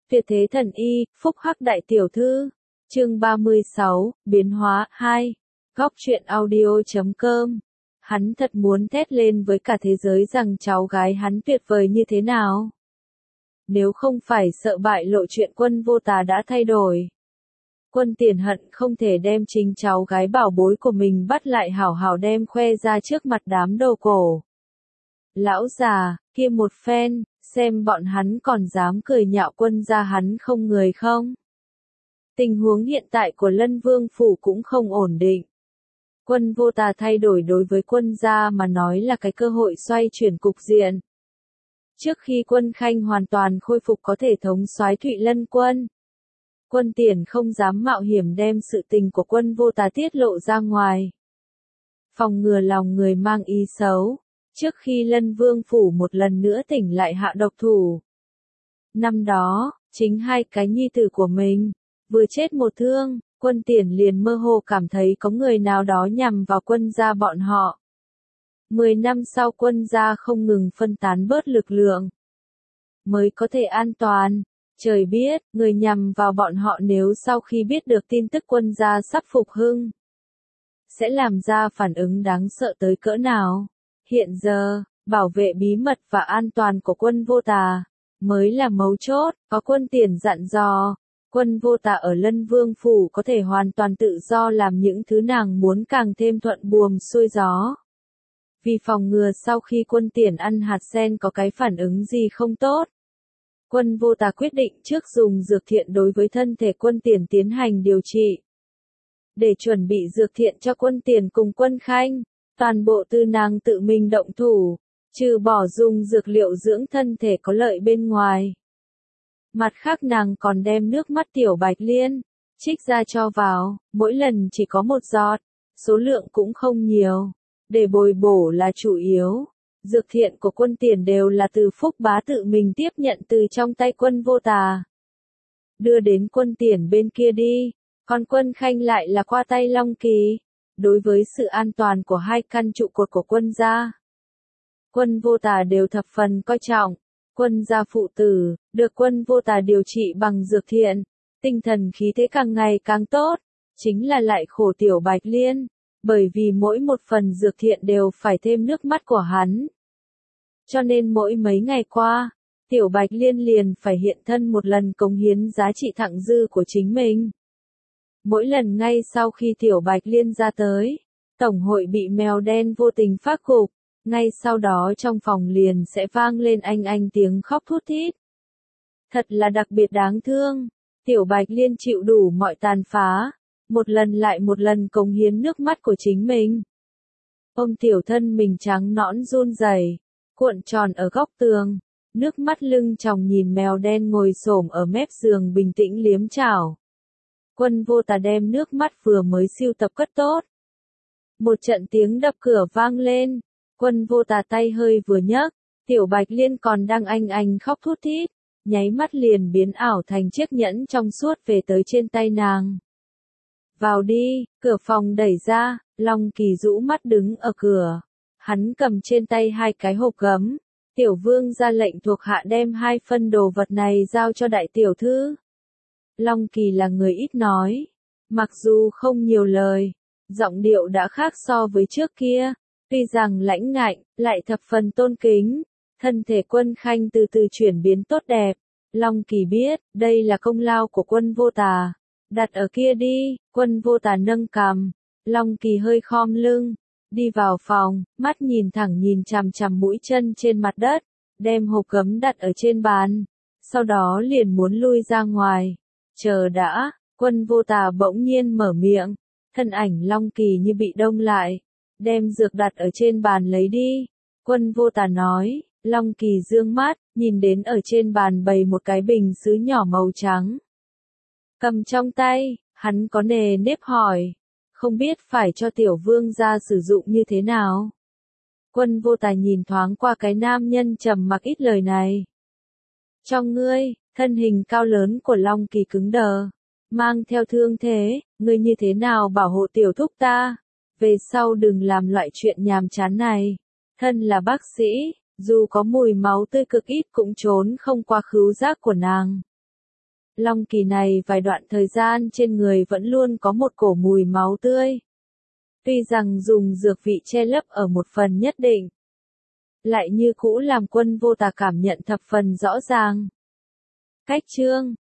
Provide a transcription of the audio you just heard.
Tuyệt thế thần y, phúc hắc đại tiểu thư. Chương 36, biến hóa 2. Góc truyện audio.com. Hắn thật muốn thét lên với cả thế giới rằng cháu gái hắn tuyệt vời như thế nào. Nếu không phải sợ bại lộ chuyện Quân Vô Tà đã thay đổi. Quân Tiền hận không thể đem chính cháu gái bảo bối của mình bắt lại hảo hảo đem khoe ra trước mặt đám đồ cổ. Lão già, kia một phen, xem bọn hắn còn dám cười nhạo Quân gia hắn không người không. Tình huống hiện tại của Lân Vương Phủ cũng không ổn định. Quân Vô Tà thay đổi đối với Quân gia mà nói là cái cơ hội xoay chuyển cục diện. Trước khi Quân Khanh hoàn toàn khôi phục có thể thống soái Thụy Lân Quân, Quân Tiền không dám mạo hiểm đem sự tình của Quân Vô Tà tiết lộ ra ngoài. Phòng ngừa lòng người mang ý xấu, trước khi Lân Vương Phủ một lần nữa tỉnh lại hạ độc thủ. Năm đó, chính hai cái nhi tử của mình, vừa chết một thương, Quân Tiền liền mơ hồ cảm thấy có người nào đó nhằm vào Quân gia bọn họ. 10 năm sau Quân gia không ngừng phân tán bớt lực lượng, mới có thể an toàn. Trời biết, người nhằm vào bọn họ nếu sau khi biết được tin tức Quân gia sắp phục hưng, sẽ làm ra phản ứng đáng sợ tới cỡ nào. Hiện giờ, bảo vệ bí mật và an toàn của Quân Vô Tà mới là mấu chốt. Có Quân Tiền dặn dò, Quân Vô Tà ở Lân Vương Phủ có thể hoàn toàn tự do làm những thứ nàng muốn, càng thêm thuận buồm xuôi gió. Vì phòng ngừa sau khi Quân Tiền ăn hạt sen có cái phản ứng gì không tốt, Quân Vô Tà quyết định trước dùng dược thiện đối với thân thể Quân Tiền tiến hành điều trị. Để chuẩn bị dược thiện cho Quân Tiền cùng Quân Khanh, toàn bộ từ nàng tự mình động thủ, trừ bỏ dùng dược liệu dưỡng thân thể có lợi bên ngoài. Mặt khác nàng còn đem nước mắt Tiểu Bạch Liên trích ra cho vào, mỗi lần chỉ có một giọt, số lượng cũng không nhiều, để bồi bổ là chủ yếu. Dược thiện của Quân Tiền đều là từ Phúc Bá tự mình tiếp nhận từ trong tay Quân Vô Tà, đưa đến Quân Tiền bên kia đi, còn Quân Khanh lại là qua tay Long Kỳ. Đối với sự an toàn của hai căn trụ cột của Quân gia, Quân Vô Tà đều thập phần coi trọng. Quân gia phụ tử, được Quân Vô Tà điều trị bằng dược thiện, tinh thần khí thế càng ngày càng tốt, chính là lại khổ Tiểu Bạch Liên, bởi vì mỗi một phần dược thiện đều phải thêm nước mắt của hắn. Cho nên mỗi mấy ngày qua, Tiểu Bạch Liên liền phải hiện thân một lần cống hiến giá trị thặng dư của chính mình. Mỗi lần ngay sau khi Tiểu Bạch Liên ra tới, Tổng hội bị mèo đen vô tình phát gục, ngay sau đó trong phòng liền sẽ vang lên anh tiếng khóc thút thít. Thật là đặc biệt đáng thương, Tiểu Bạch Liên chịu đủ mọi tàn phá, một lần lại một lần cống hiến nước mắt của chính mình. Ôm tiểu thân mình trắng nõn run rẩy, cuộn tròn ở góc tường, nước mắt lưng tròng nhìn mèo đen ngồi xổm ở mép giường bình tĩnh liếm chảo. Quân Vô Tà đem nước mắt vừa mới sưu tập cất tốt. Một trận tiếng đập cửa vang lên, Quân Vô Tà tay hơi vừa nhấc, Tiểu Bạch Liên còn đang anh khóc thút thít, nháy mắt liền biến ảo thành chiếc nhẫn trong suốt về tới trên tay nàng. Vào đi, cửa phòng đẩy ra, Long Kỳ rũ mắt đứng ở cửa. Hắn cầm trên tay hai cái hộp gấm. Tiểu vương ra lệnh thuộc hạ đem hai phân đồ vật này giao cho đại tiểu thư. Long Kỳ là người ít nói, mặc dù không nhiều lời, giọng điệu đã khác so với trước kia, tuy rằng lãnh ngạnh, lại thập phần tôn kính. Thân thể Quân Khanh từ từ chuyển biến tốt đẹp. Long Kỳ biết, đây là công lao của Quân Vô Tà. Đặt ở kia đi. Quân Vô Tà nâng cằm, Long Kỳ hơi khom lưng, đi vào phòng, mắt nhìn thẳng nhìn chằm chằm mũi chân trên mặt đất, đem hộp gấm đặt ở trên bàn, sau đó liền muốn lui ra ngoài. Chờ đã, Quân Vô Tà bỗng nhiên mở miệng, thân ảnh Long Kỳ như bị đông lại, đem dược đặt ở trên bàn lấy đi. Quân Vô Tà nói. Long Kỳ dương mắt, nhìn đến ở trên bàn bày một cái bình sứ nhỏ màu trắng. Cầm trong tay, hắn có nề nếp hỏi, không biết phải cho tiểu vương gia sử dụng như thế nào. Quân Vô Tà nhìn thoáng qua cái nam nhân trầm mặc ít lời này. Trong ngươi, thân hình cao lớn của Long Kỳ cứng đờ, mang theo thương thế, ngươi như thế nào bảo hộ tiểu thúc ta, về sau đừng làm loại chuyện nhàm chán này. Thân là bác sĩ, dù có mùi máu tươi cực ít cũng trốn không qua khứu giác của nàng. Long Kỳ này vài đoạn thời gian trên người vẫn luôn có một cổ mùi máu tươi. Tuy rằng dùng dược vị che lấp ở một phần nhất định, lại như cũ làm Quân Vô Tà cảm nhận thập phần rõ ràng. Cách chương